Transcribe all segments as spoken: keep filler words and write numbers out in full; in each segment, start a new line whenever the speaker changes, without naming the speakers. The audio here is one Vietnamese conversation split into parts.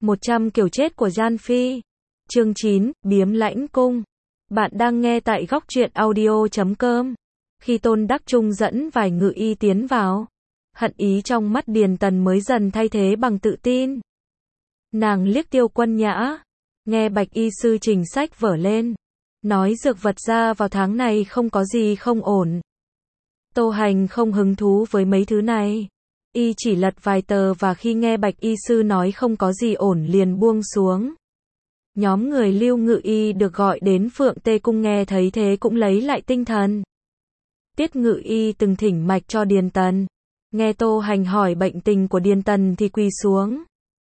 một trăm kiểu chết của Gian Phi. Chương chín, Biếm Lãnh Cung. Bạn đang nghe tại góc truyện audio chấm com. Khi Tôn Đắc Trung dẫn vài ngự y tiến vào, hận ý trong mắt Điền Tần mới dần thay thế bằng tự tin. Nàng liếc Tiêu Quân Nhã, nghe Bạch y sư trình sách vở lên, nói dược vật ra vào tháng này không có gì không ổn. Tô Hành không hứng thú với mấy thứ này. Y chỉ lật vài tờ và khi nghe Bạch y sư nói không có gì ổn liền buông xuống. Nhóm người Lưu Ngự Y được gọi đến Phượng Tê Cung nghe thấy thế cũng lấy lại tinh thần. Tiết Ngự Y từng thỉnh mạch cho Điền Tần. Nghe Tô Hành hỏi bệnh tình của Điền Tần thì quỳ xuống.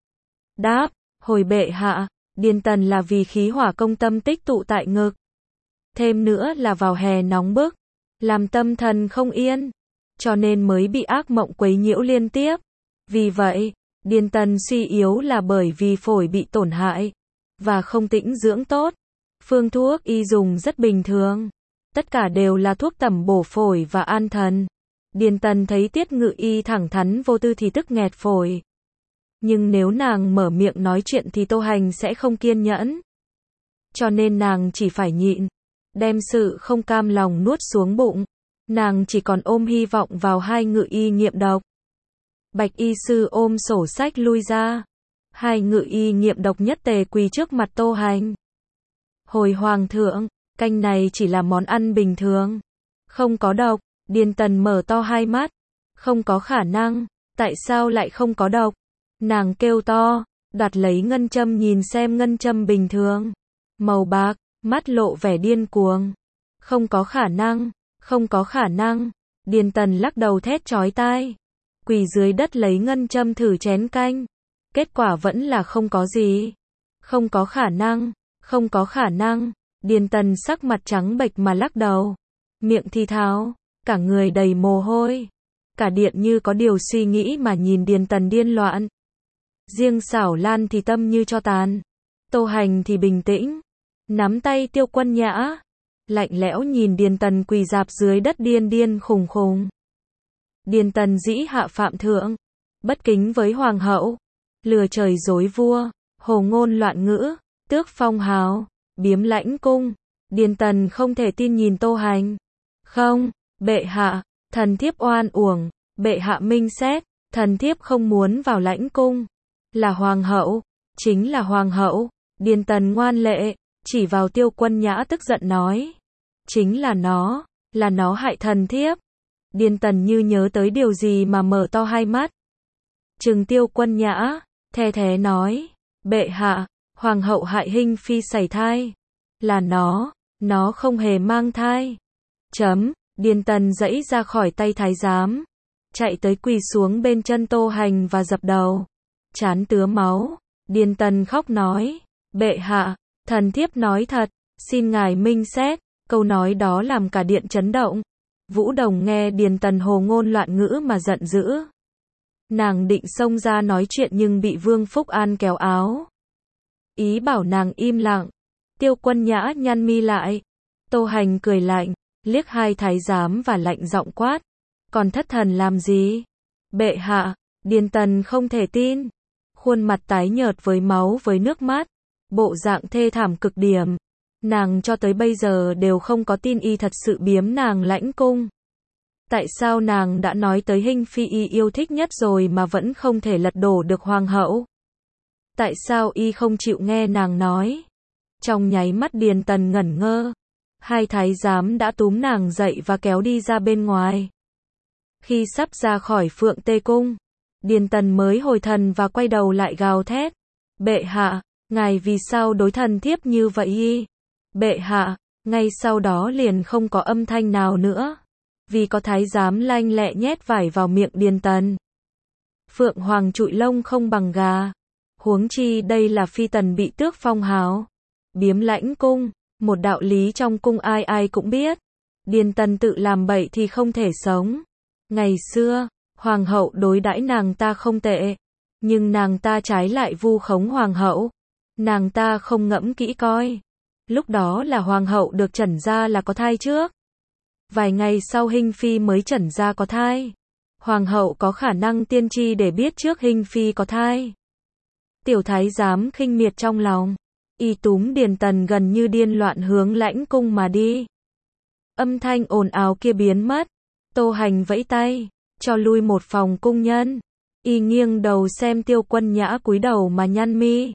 Đáp, hồi bệ hạ, Điền Tần là vì khí hỏa công tâm tích tụ tại ngực. Thêm nữa là vào hè nóng bức, làm tâm thần không yên, cho nên mới bị ác mộng quấy nhiễu liên tiếp. Vì vậy, Điền Tần suy yếu là bởi vì phổi bị tổn hại và không tĩnh dưỡng tốt. Phương thuốc y dùng rất bình thường, tất cả đều là thuốc tẩm bổ phổi và an thần. Điền Tần thấy Tiết Ngự Y thẳng thắn vô tư thì tức nghẹt phổi. Nhưng nếu nàng mở miệng nói chuyện thì Tô Hành sẽ không kiên nhẫn. Cho nên nàng chỉ phải nhịn, đem sự không cam lòng nuốt xuống bụng. Nàng chỉ còn ôm hy vọng vào hai ngự y nghiệm độc. Bạch y sư ôm sổ sách lui ra. Hai ngự y nghiệm độc nhất tề quỳ trước mặt Tô Hành. Hồi hoàng thượng, canh này chỉ là món ăn bình thường, không có độc. Điền Tần mở to hai mắt. Không có khả năng, tại sao lại không có độc? Nàng kêu to, đoạt lấy ngân châm nhìn xem ngân châm bình thường, màu bạc, mắt lộ vẻ điên cuồng. Không có khả năng, không có khả năng. Điền Tần lắc đầu thét chói tai. Quỳ dưới đất lấy ngân châm thử chén canh. Kết quả vẫn là không có gì. Không có khả năng, không có khả năng. Điền Tần sắc mặt trắng bệch mà lắc đầu. Miệng thì thào, cả người đầy mồ hôi. Cả điện như có điều suy nghĩ mà nhìn Điền Tần điên loạn. Riêng Xảo Lan thì tâm như tro tàn. Tô Hành thì bình tĩnh, nắm tay Tiêu Quân Nhã, lạnh lẽo nhìn Điền Tần quỳ rạp dưới đất điên điên khùng khùng. Điền Tần dĩ hạ phạm thượng, bất kính với hoàng hậu, lừa trời dối vua, hồ ngôn loạn ngữ, tước phong hào, biếm lãnh cung. Điền Tần không thể tin nhìn Tô Hành. Không, bệ hạ, thần thiếp oan uổng, bệ hạ minh xét, thần thiếp không muốn vào lãnh cung. Là hoàng hậu, chính là hoàng hậu. Điền Tần ngoan lệ, chỉ vào Tiêu Quân Nhã tức giận nói. Chính là nó, là nó hại thần thiếp. Điền Tần như nhớ tới điều gì mà mở to hai mắt. Trừng Tiêu Quân Nhã, the thế nói. Bệ hạ, hoàng hậu hại Hinh Phi sảy thai. Là nó, nó không hề mang thai. Chấm, Điền Tần giãy ra khỏi tay thái giám, chạy tới quỳ xuống bên chân Tô Hành và dập đầu. Trán tứa máu. Điền Tần khóc nói. Bệ hạ, thần thiếp nói thật, xin ngài minh xét. Câu nói đó làm cả điện chấn động. Vũ Đồng nghe Điền Tần hồ ngôn loạn ngữ mà giận dữ. Nàng định xông ra nói chuyện nhưng bị Vương Phúc An kéo áo, ý bảo nàng im lặng. Tiêu Quân Nhã nhăn mi lại. Tô Hành cười lạnh, liếc hai thái giám và lạnh giọng quát. Còn thất thần làm gì? Bệ hạ. Điền Tần không thể tin. Khuôn mặt tái nhợt với máu với nước mắt, bộ dạng thê thảm cực điểm. Nàng cho tới bây giờ đều không có tin y thật sự biếm nàng lãnh cung. Tại sao nàng đã nói tới Hinh Phi y yêu thích nhất rồi mà vẫn không thể lật đổ được hoàng hậu? Tại sao y không chịu nghe nàng nói? Trong nháy mắt Điền Tần ngẩn ngơ. Hai thái giám đã túm nàng dậy và kéo đi ra bên ngoài. Khi sắp ra khỏi Phượng Tê Cung, Điền Tần mới hồi thần và quay đầu lại gào thét. Bệ hạ, ngài vì sao đối thần thiếp như vậy y? Bệ hạ, ngay sau đó liền không có âm thanh nào nữa. Vì có thái giám lanh lẹ nhét vải vào miệng Điền Tần. Phượng hoàng trụi lông không bằng gà. Huống chi đây là phi tần bị tước phong hào. Biếm lãnh cung, một đạo lý trong cung ai ai cũng biết. Điền Tần tự làm bậy thì không thể sống. Ngày xưa, hoàng hậu đối đãi nàng ta không tệ, nhưng nàng ta trái lại vu khống hoàng hậu. Nàng ta không ngẫm kỹ coi. Lúc đó là hoàng hậu được chẩn ra là có thai trước. Vài ngày sau Hinh Phi mới chẩn ra có thai. Hoàng hậu có khả năng tiên tri để biết trước Hinh Phi có thai. Tiểu thái giám khinh miệt trong lòng. Y túm Điền Tần gần như điên loạn hướng lãnh cung mà đi. Âm thanh ồn ào kia biến mất. Tô Hành vẫy tay, cho lui một phòng cung nhân. Y nghiêng đầu xem Tiêu Quân Nhã cúi đầu mà nhăn mi.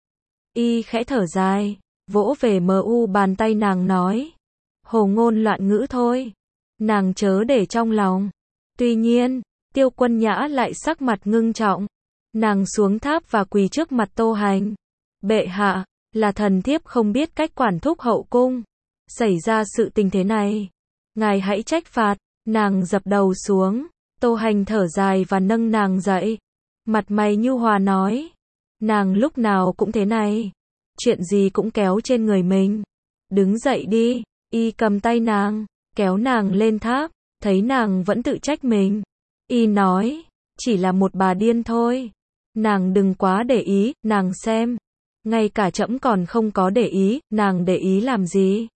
Y khẽ thở dài, vỗ về mờ u bàn tay nàng nói. Hồ ngôn loạn ngữ thôi. Nàng chớ để trong lòng. Tuy nhiên, Tiêu Quân Nhã lại sắc mặt ngưng trọng. Nàng xuống tháp và quỳ trước mặt Tô Hành. Bệ hạ, là thần thiếp không biết cách quản thúc hậu cung. Xảy ra sự tình thế này. Ngài hãy trách phạt. Nàng dập đầu xuống. Tô Hành thở dài và nâng nàng dậy. Mặt mày nhu hòa nói. Nàng lúc nào cũng thế này. Chuyện gì cũng kéo trên người mình. Đứng dậy đi. Y cầm tay nàng, kéo nàng lên tháp. Thấy nàng vẫn tự trách mình. Y nói. Chỉ là một bà điên thôi. Nàng đừng quá để ý, nàng xem. Ngay cả trẫm còn không có để ý, nàng để ý làm gì?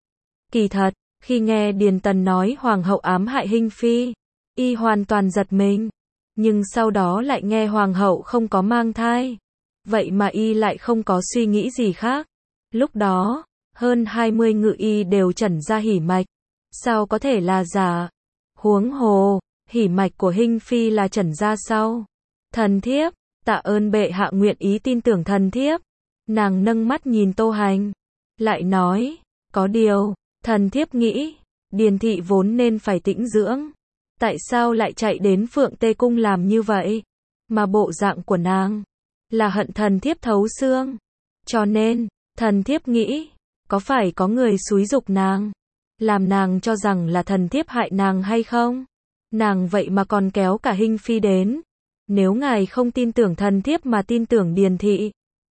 Kỳ thật, khi nghe Điền Tần nói hoàng hậu ám hại Hinh Phi, y hoàn toàn giật mình. Nhưng sau đó lại nghe hoàng hậu không có mang thai. Vậy mà y lại không có suy nghĩ gì khác. Lúc đó, hơn hai mươi ngự y đều chẩn ra hỉ mạch. Sao có thể là giả? Huống hồ, hỉ mạch của Hinh Phi là chẩn ra sau. Thần thiếp, tạ ơn bệ hạ nguyện ý tin tưởng thần thiếp. Nàng nâng mắt nhìn Tô Hành, lại nói, có điều, thần thiếp nghĩ, Điền thị vốn nên phải tĩnh dưỡng. Tại sao lại chạy đến Phượng Tê Cung làm như vậy? Mà bộ dạng của nàng, là hận thần thiếp thấu xương. Cho nên, thần thiếp nghĩ, có phải có người xúi giục nàng, làm nàng cho rằng là thần thiếp hại nàng hay không? Nàng vậy mà còn kéo cả Hinh Phi đến. Nếu ngài không tin tưởng thần thiếp mà tin tưởng Điền thị,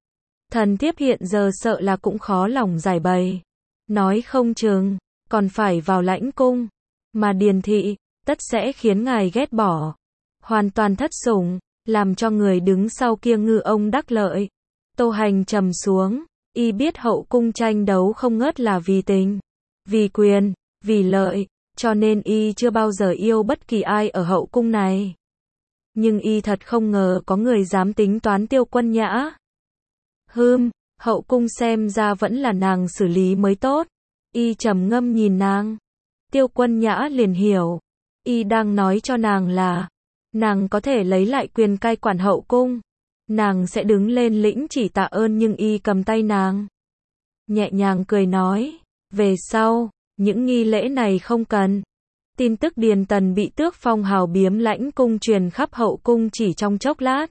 thần thiếp hiện giờ sợ là cũng khó lòng giải bày. Nói không chừng, còn phải vào lãnh cung. Mà Điền thị, tất sẽ khiến ngài ghét bỏ. Hoàn toàn thất sủng, làm cho người đứng sau kia ngư ông đắc lợi. Tô Hành trầm xuống, y biết hậu cung tranh đấu không ngớt là vì tình, vì quyền, vì lợi, cho nên y chưa bao giờ yêu bất kỳ ai ở hậu cung này. Nhưng y thật không ngờ có người dám tính toán Tiêu Quân Nhã. Hừm, hậu cung xem ra vẫn là nàng xử lý mới tốt. Y trầm ngâm nhìn nàng. Tiêu Quân Nhã liền hiểu. Y đang nói cho nàng là, nàng có thể lấy lại quyền cai quản hậu cung. Nàng sẽ đứng lên lĩnh chỉ tạ ơn nhưng y cầm tay nàng. Nhẹ nhàng cười nói, về sau, những nghi lễ này không cần. Tin tức Điền Tần bị tước phong hào biếm lãnh cung truyền khắp hậu cung chỉ trong chốc lát.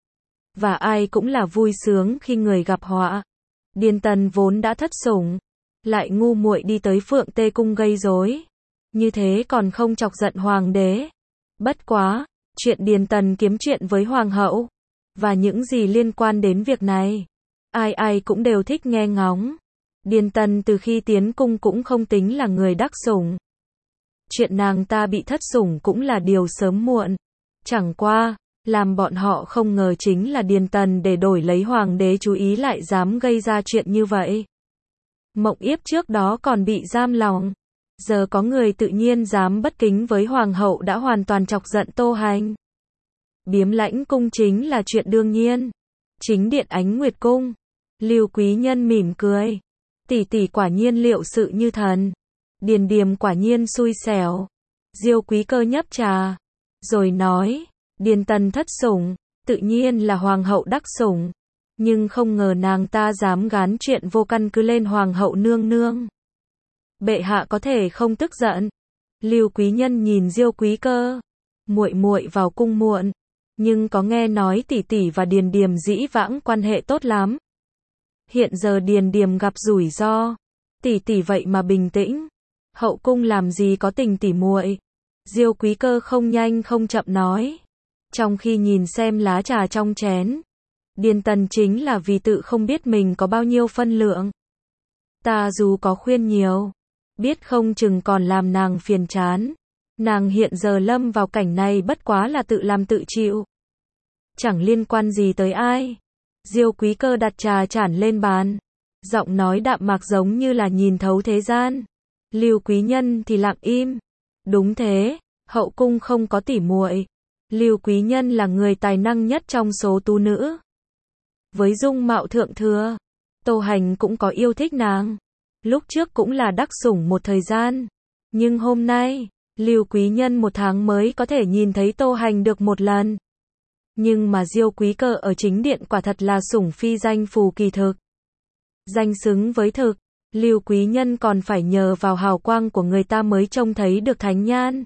Và ai cũng là vui sướng khi người gặp họa. Điền Tần vốn đã thất sủng, lại ngu muội đi tới Phượng Tê Cung gây rối. Như thế còn không chọc giận hoàng đế. Bất quá, chuyện Điền Tần kiếm chuyện với hoàng hậu, và những gì liên quan đến việc này, ai ai cũng đều thích nghe ngóng. Điền Tần từ khi tiến cung cũng không tính là người đắc sủng. Chuyện nàng ta bị thất sủng cũng là điều sớm muộn. Chẳng qua, làm bọn họ không ngờ chính là Điền Tần để đổi lấy hoàng đế chú ý lại dám gây ra chuyện như vậy. Mộng Yếp trước đó còn bị giam lòng. Giờ có người tự nhiên dám bất kính với hoàng hậu đã hoàn toàn chọc giận Tô Hành. Biếm lãnh cung chính là chuyện đương nhiên. Chính điện Ánh Nguyệt Cung. Lưu Quý Nhân mỉm cười. Tỷ tỷ quả nhiên liệu sự như thần. Điền Điềm quả nhiên xui xẻo. Diêu Quý Cơ nhấp trà, rồi nói, Điền Tần thất sủng, tự nhiên là hoàng hậu đắc sủng. Nhưng không ngờ nàng ta dám gán chuyện vô căn cứ lên hoàng hậu nương nương. Bệ hạ có thể không tức giận. Lưu Quý Nhân nhìn Diêu Quý Cơ, muội muội vào cung muộn, nhưng có nghe nói tỷ tỷ và Điền Điềm dĩ vãng quan hệ tốt lắm. Hiện giờ Điền Điềm gặp rủi ro, tỷ tỷ vậy mà bình tĩnh. Hậu cung làm gì có tình tỉ muội. Diêu Quý Cơ không nhanh không chậm nói. Trong khi nhìn xem lá trà trong chén, Điền Tần chính là vì tự không biết mình có bao nhiêu phân lượng. Ta dù có khuyên nhiều, biết không chừng còn làm nàng phiền chán. Nàng hiện giờ lâm vào cảnh này bất quá là tự làm tự chịu. Chẳng liên quan gì tới ai. Diêu Quý Cơ đặt trà chản lên bàn, giọng nói đạm mạc giống như là nhìn thấu thế gian. Lưu Quý Nhân thì lặng im. Đúng thế, hậu cung không có tỉ muội. Lưu Quý Nhân là người tài năng nhất trong số tú nữ. với dung mạo thượng thừa, Tô Hành cũng có yêu thích nàng. Lúc trước cũng là đắc sủng một thời gian. Nhưng hôm nay, Lưu Quý Nhân một tháng mới có thể nhìn thấy Tô Hành được một lần. Nhưng mà Diêu Quý Cơ ở chính điện quả thật là sủng phi danh phù kỳ thực. Danh xứng với thực, Lưu Quý Nhân còn phải nhờ vào hào quang của người ta mới trông thấy được thánh nhan.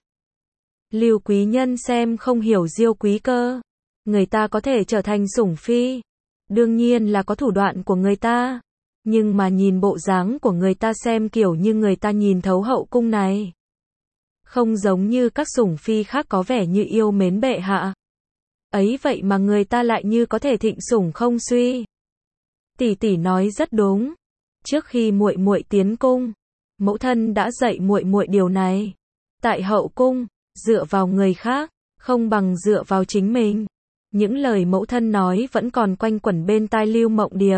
Lưu Quý Nhân xem không hiểu Diêu Quý Cơ. Người ta có thể trở thành sủng phi. Đương nhiên là có thủ đoạn của người ta. Nhưng mà nhìn bộ dáng của người ta xem kiểu như người ta nhìn thấu hậu cung này. Không giống như các sủng phi khác có vẻ như yêu mến bệ hạ. Ấy vậy mà người ta lại như có thể thịnh sủng không suy. Tỷ tỷ nói rất đúng. Trước khi muội muội tiến cung, mẫu thân đã dạy muội muội điều này. Tại hậu cung, dựa vào người khác, không bằng dựa vào chính mình. Những lời mẫu thân nói vẫn còn quanh quẩn bên tai Lưu Mộng Điệp.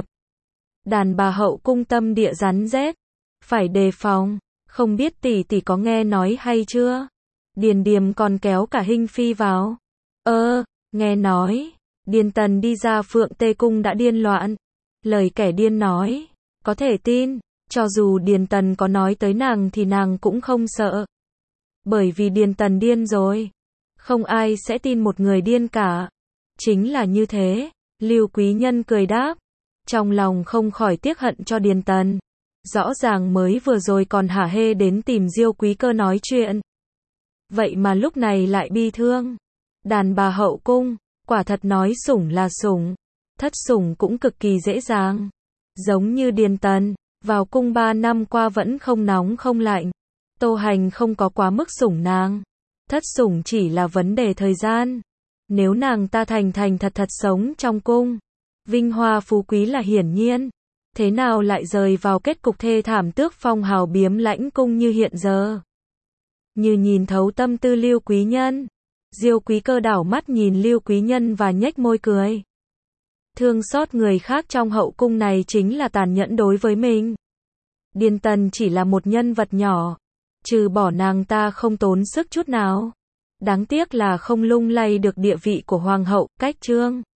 Đàn bà hậu cung tâm địa rắn rết, phải đề phòng. Không biết tỷ tỷ có nghe nói hay chưa? Điền Điềm còn kéo cả Hinh Phi vào. Ơ, nghe nói, Điền Tần đi ra Phượng Tê Cung đã điên loạn. Lời kẻ điên nói, có thể tin, cho dù Điền Tần có nói tới nàng thì nàng cũng không sợ. Bởi vì Điền Tần điên rồi. Không ai sẽ tin một người điên cả. Chính là như thế, Lưu Quý Nhân cười đáp. Trong lòng không khỏi tiếc hận cho Điền Tần. Rõ ràng mới vừa rồi còn hả hê đến tìm Diêu Quý Cơ nói chuyện. Vậy mà lúc này lại bi thương. Đàn bà hậu cung, quả thật nói sủng là sủng. Thất sủng cũng cực kỳ dễ dàng. Giống như Điền Tần, vào cung ba năm qua vẫn không nóng không lạnh. Tô Hành không có quá mức sủng nàng. Thất sủng chỉ là vấn đề thời gian. Nếu nàng ta thành thành thật thật sống trong cung, vinh hoa phú quý là hiển nhiên. Thế nào lại rời vào kết cục thê thảm tước phong hào biếm lãnh cung như hiện giờ? Như nhìn thấu tâm tư Lưu Quý Nhân, Diêu Quý Cơ đảo mắt nhìn Lưu Quý Nhân và nhếch môi cười. Thương xót người khác trong hậu cung này chính là tàn nhẫn đối với mình. Điền Tần chỉ là một nhân vật nhỏ, trừ bỏ nàng ta không tốn sức chút nào. Đáng tiếc là không lung lay được địa vị của hoàng hậu, cách trương.